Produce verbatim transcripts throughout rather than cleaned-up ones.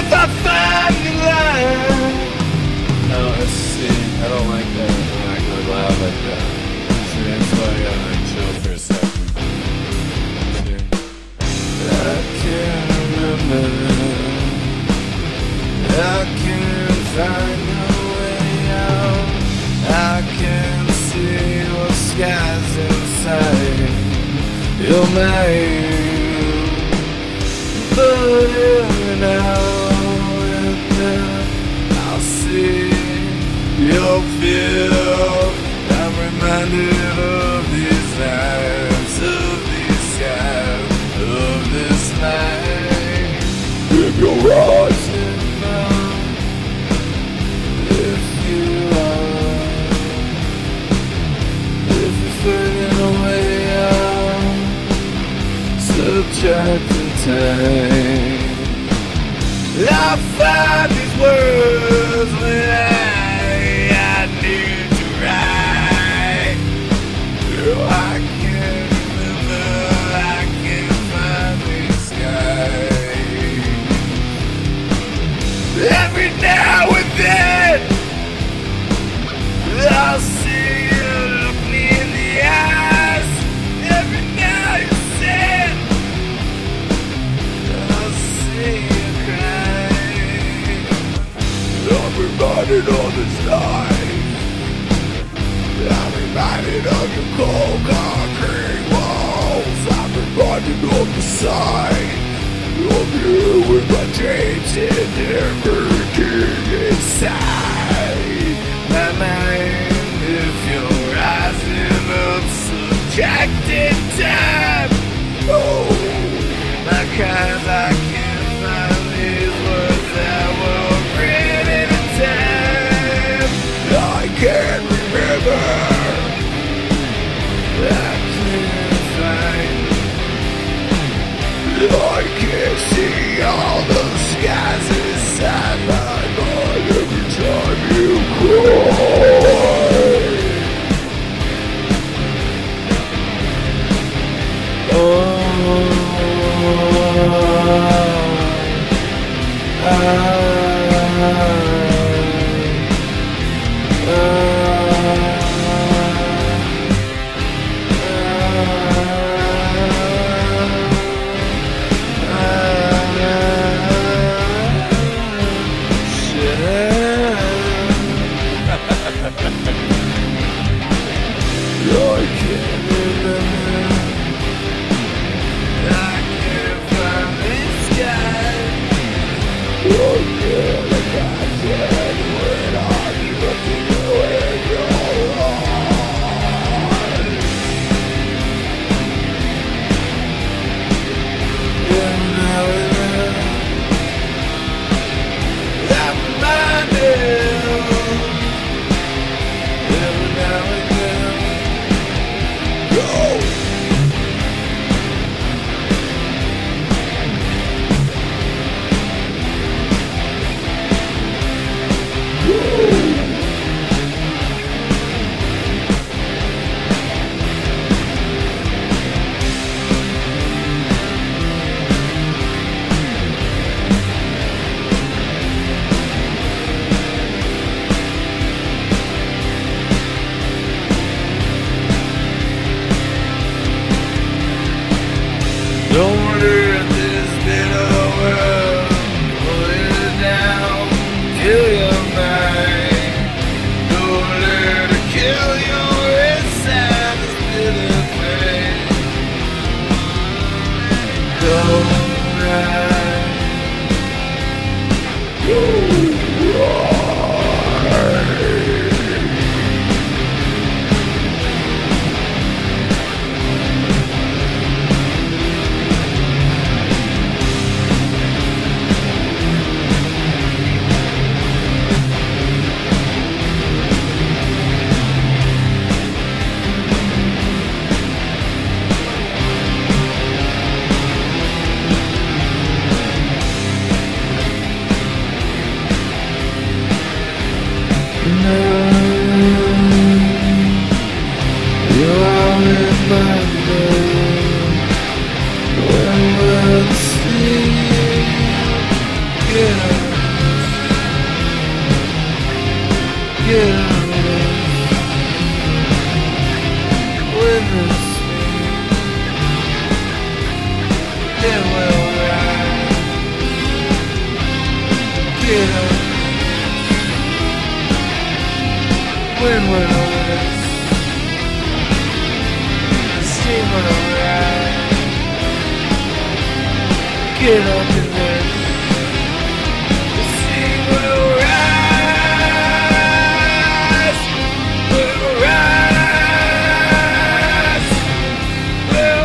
I find the line. No, let's see. I don't like that. I'm not going loud like that. See, that's why I gotta chill for a second. See? I can't remember. I can't find no way out. I can see what skies inside your mind. But every now and then I'll see your feel. I'm reminded of these nights, of these skies, of this night. If you're rising now, if you are, if you're fading away out, subtracting time. I find these words when I, I need to write. Oh, I can't remember, I can't find these skies. Every now and then I'll see you look me in the eyes. Every now you said I'll see you cry. I'm reminded of this night. I'm reminded of your cold concrete walls. I'm reminded of the sight of you with my dreams and everything inside my mind. If you're rising up, subtracting time. Oh, my kind, I can't find these words that were written in time. I can't remember. I can't find. I can't see all those skies inside my mind every time you cry. Oh, I, I, Don't wonder if this bitter world pull you down, kill your mind. Don't let it kill your inside this bitter pain. Don't ride, don't ride. You are in my name. When we'll see again. in the street. It will rise. Get up. Wind will rise. The steam will rise. Get up in this. The steam will rise. Will rise. Will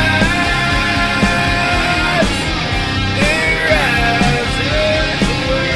rise. It rises away.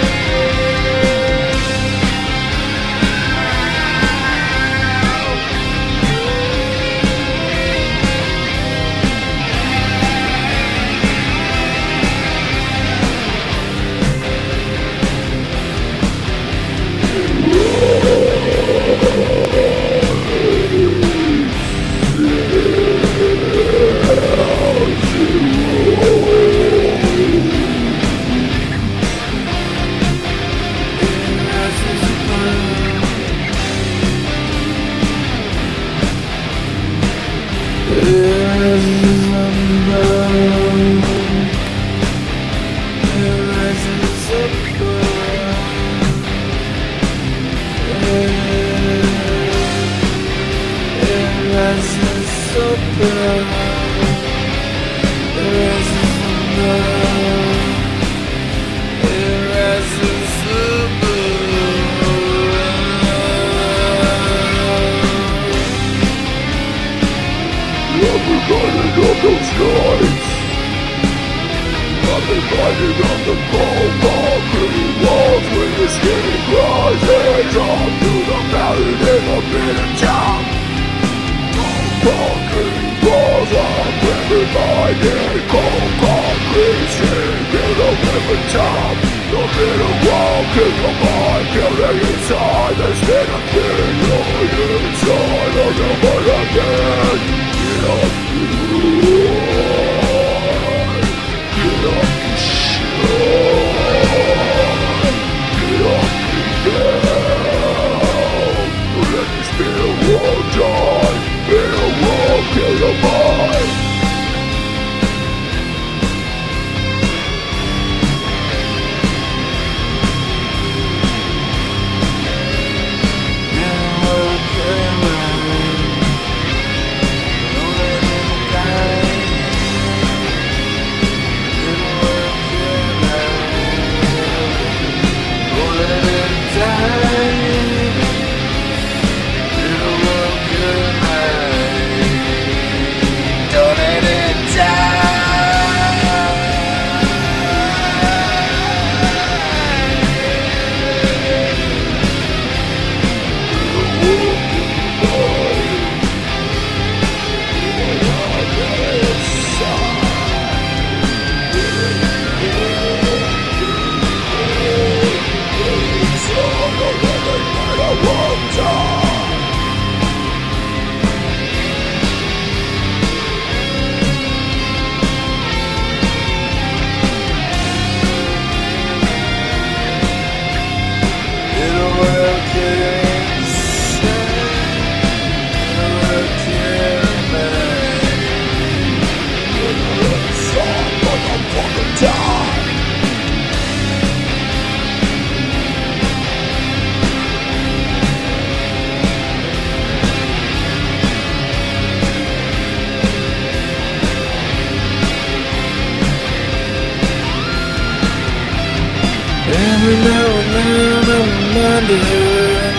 Every now and then I'm reminded.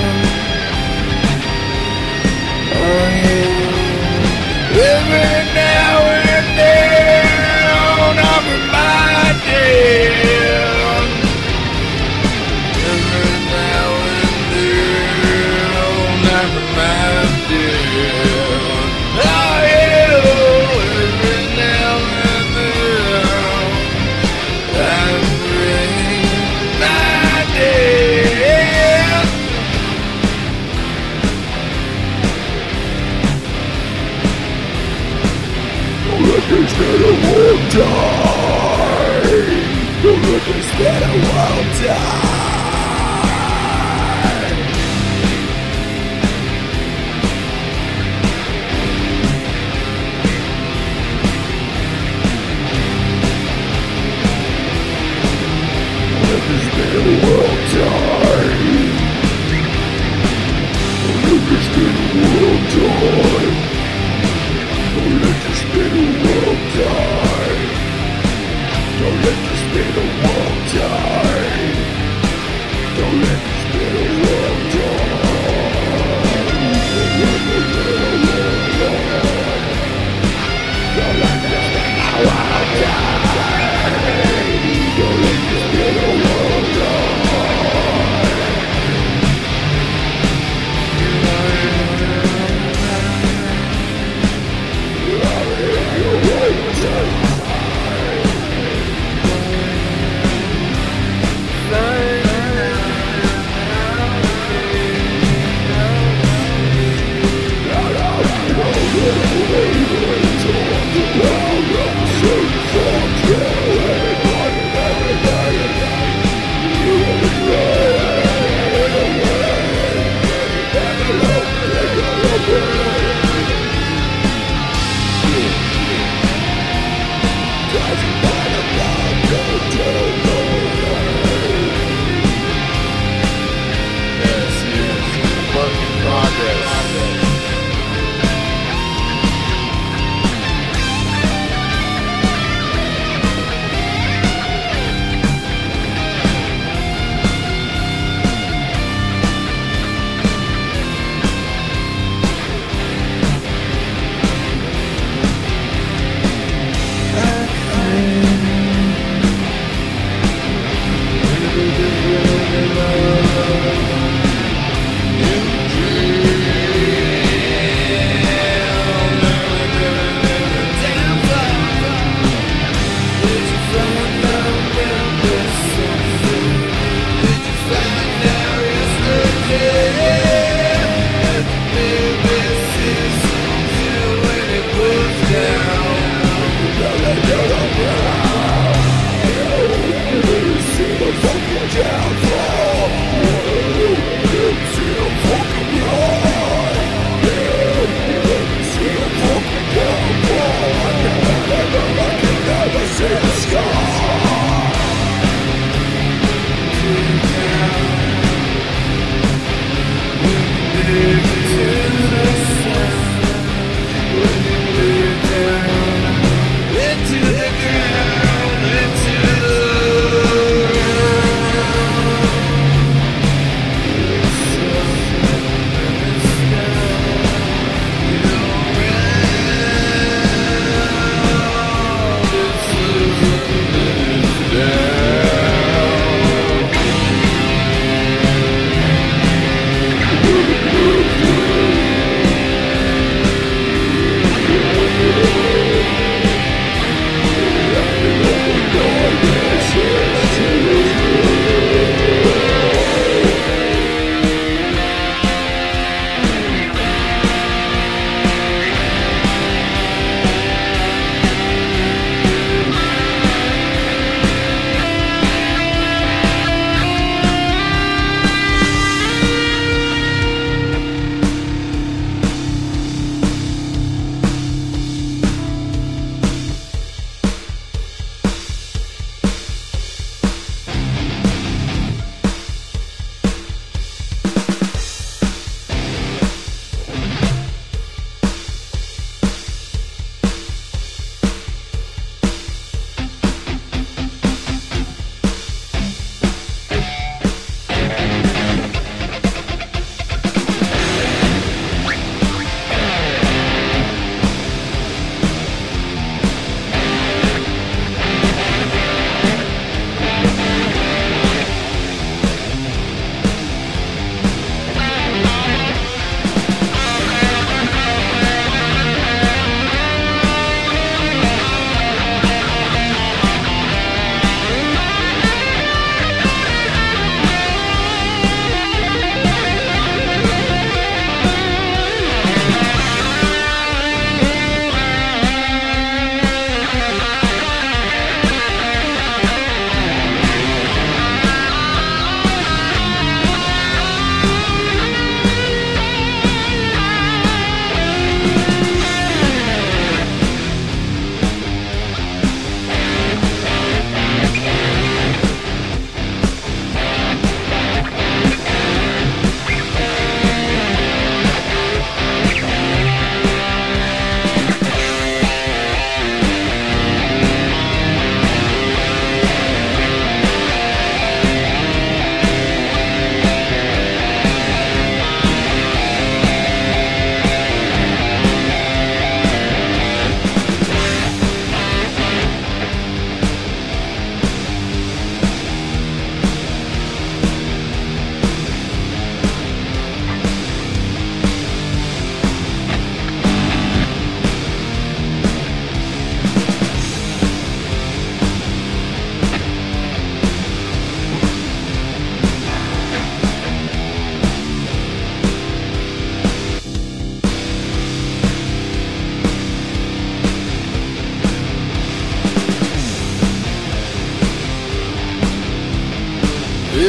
Oh yeah. Every now and then I'm reminded. Every now and then I'm reminded. Oh yeah. Every now and then I'm It's been a long time. It's been a long time.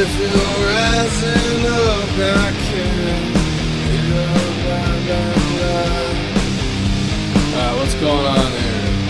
if you're rising up, I can't. Alright, what's going on there?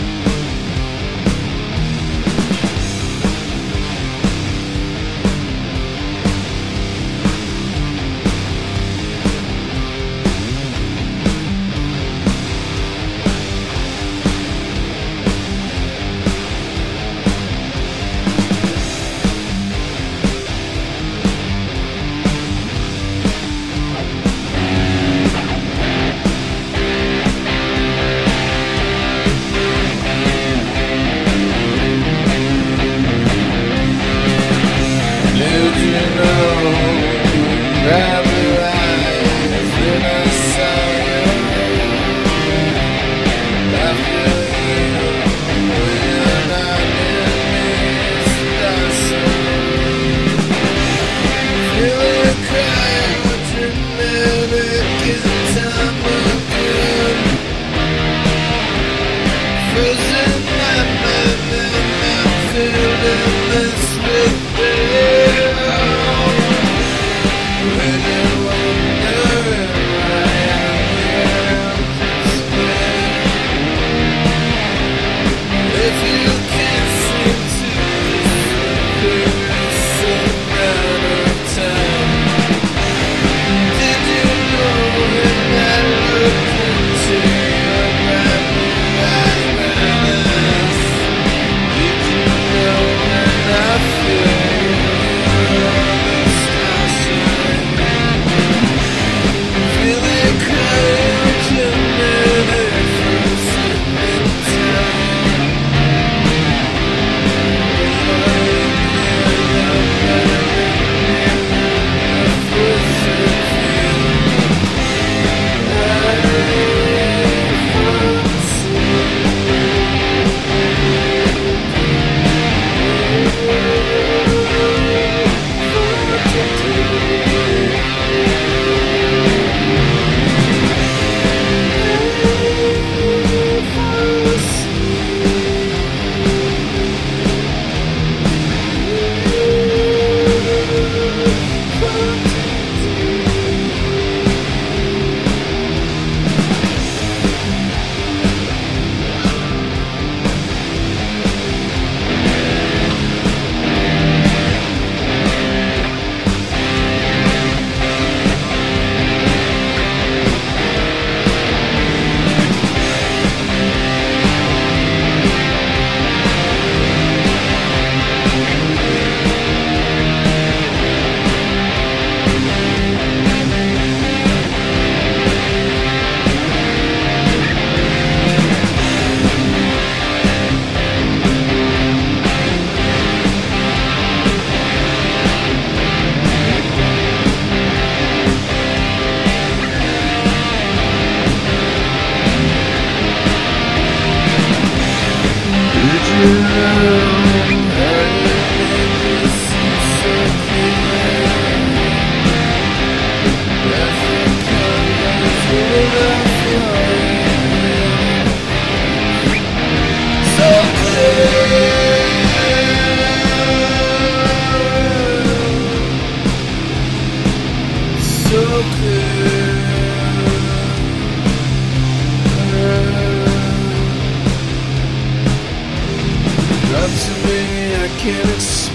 Can't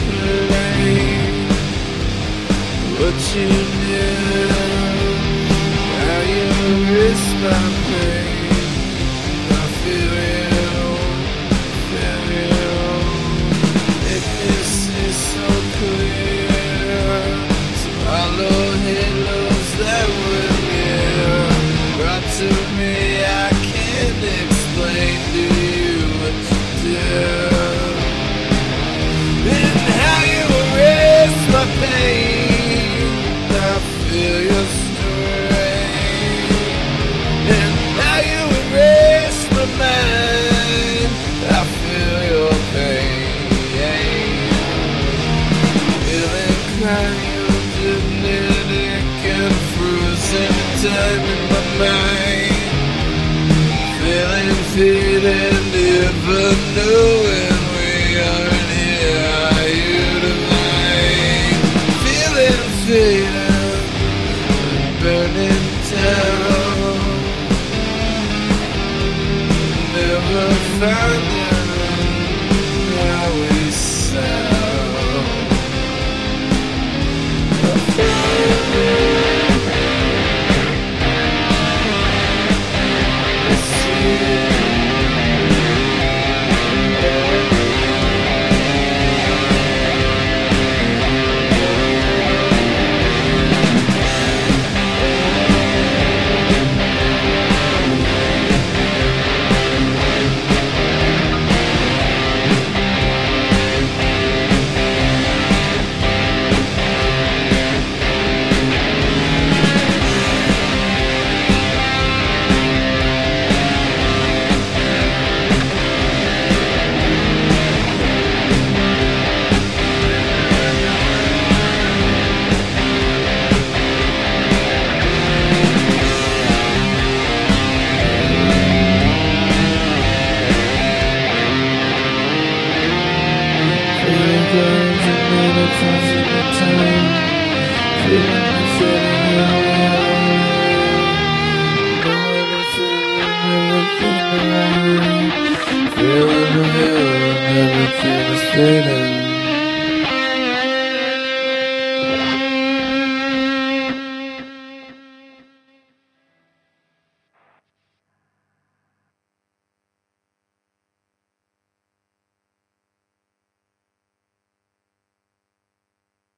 explain what you knew, how you erased my pain. I feel you, feel you, make me see so clear. So hollow halos that were near brought to me, I can't explain to you what you do. My pain, I feel your strain, and now you erase my mind. I feel your pain, feeling cryogenetic and frozen time in my mind, feeling, feeling, never knowing we are here. Are you divine? found